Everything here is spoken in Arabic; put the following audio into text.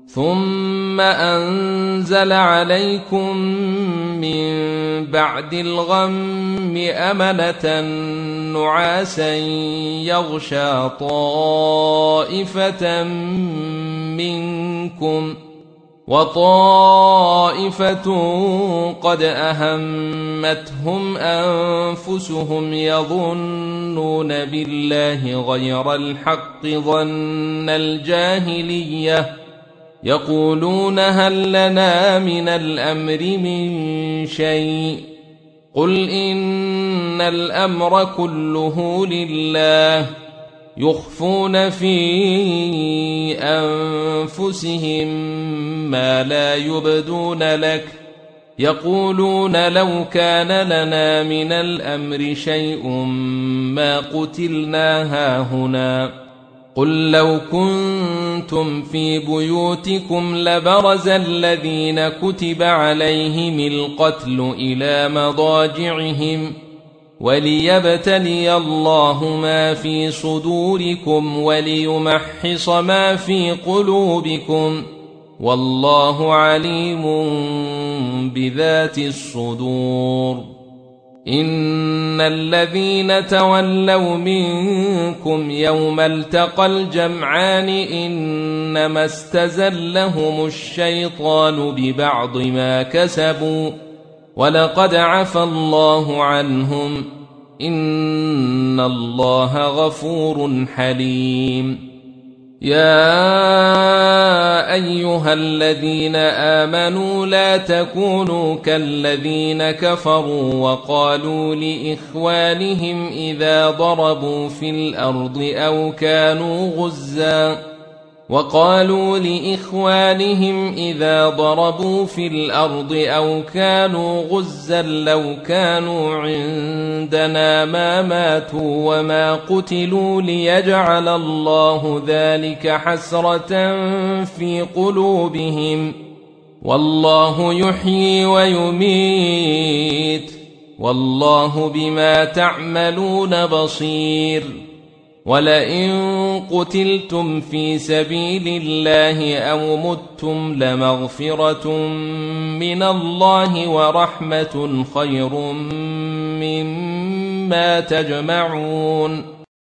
ثم أنزل عليكم من بعد الغم أمنة نعاسا يغشى طائفة منكم وطائفة قد أهمتهم أنفسهم يظنون بالله غير الحق ظن الجاهلية يقولون هل لنا من الأمر من شيء قل إن الأمر كله لله يخفون في أنفسهم ما لا يبدون لك يقولون لو كان لنا من الأمر شيء ما قتلنا هاهنا قل لو كنتم في بيوتكم لبرز الذين كتب عليهم القتل إلى مضاجعهم وليبتلي الله ما في صدوركم وليمحص ما في قلوبكم والله عليم بذات الصدور إن الذين تولوا منكم يوم التقى الجمعان إنما استزلهم الشيطان ببعض ما كسبوا ولقد عفى الله عنهم إن الله غفور حليم يا أيها الذين آمنوا لا تكونوا كالذين كفروا وقالوا لإخوانهم إذا ضربوا في الأرض أو كانوا غزا لو كانوا عندنا ما ماتوا وما قتلوا ليجعل الله ذلك حسرة في قلوبهم والله يحيي ويميت والله بما تعملون بصير ولئن قتلتم في سبيل الله أو متم لمغفرة من الله ورحمة خير مما تجمعون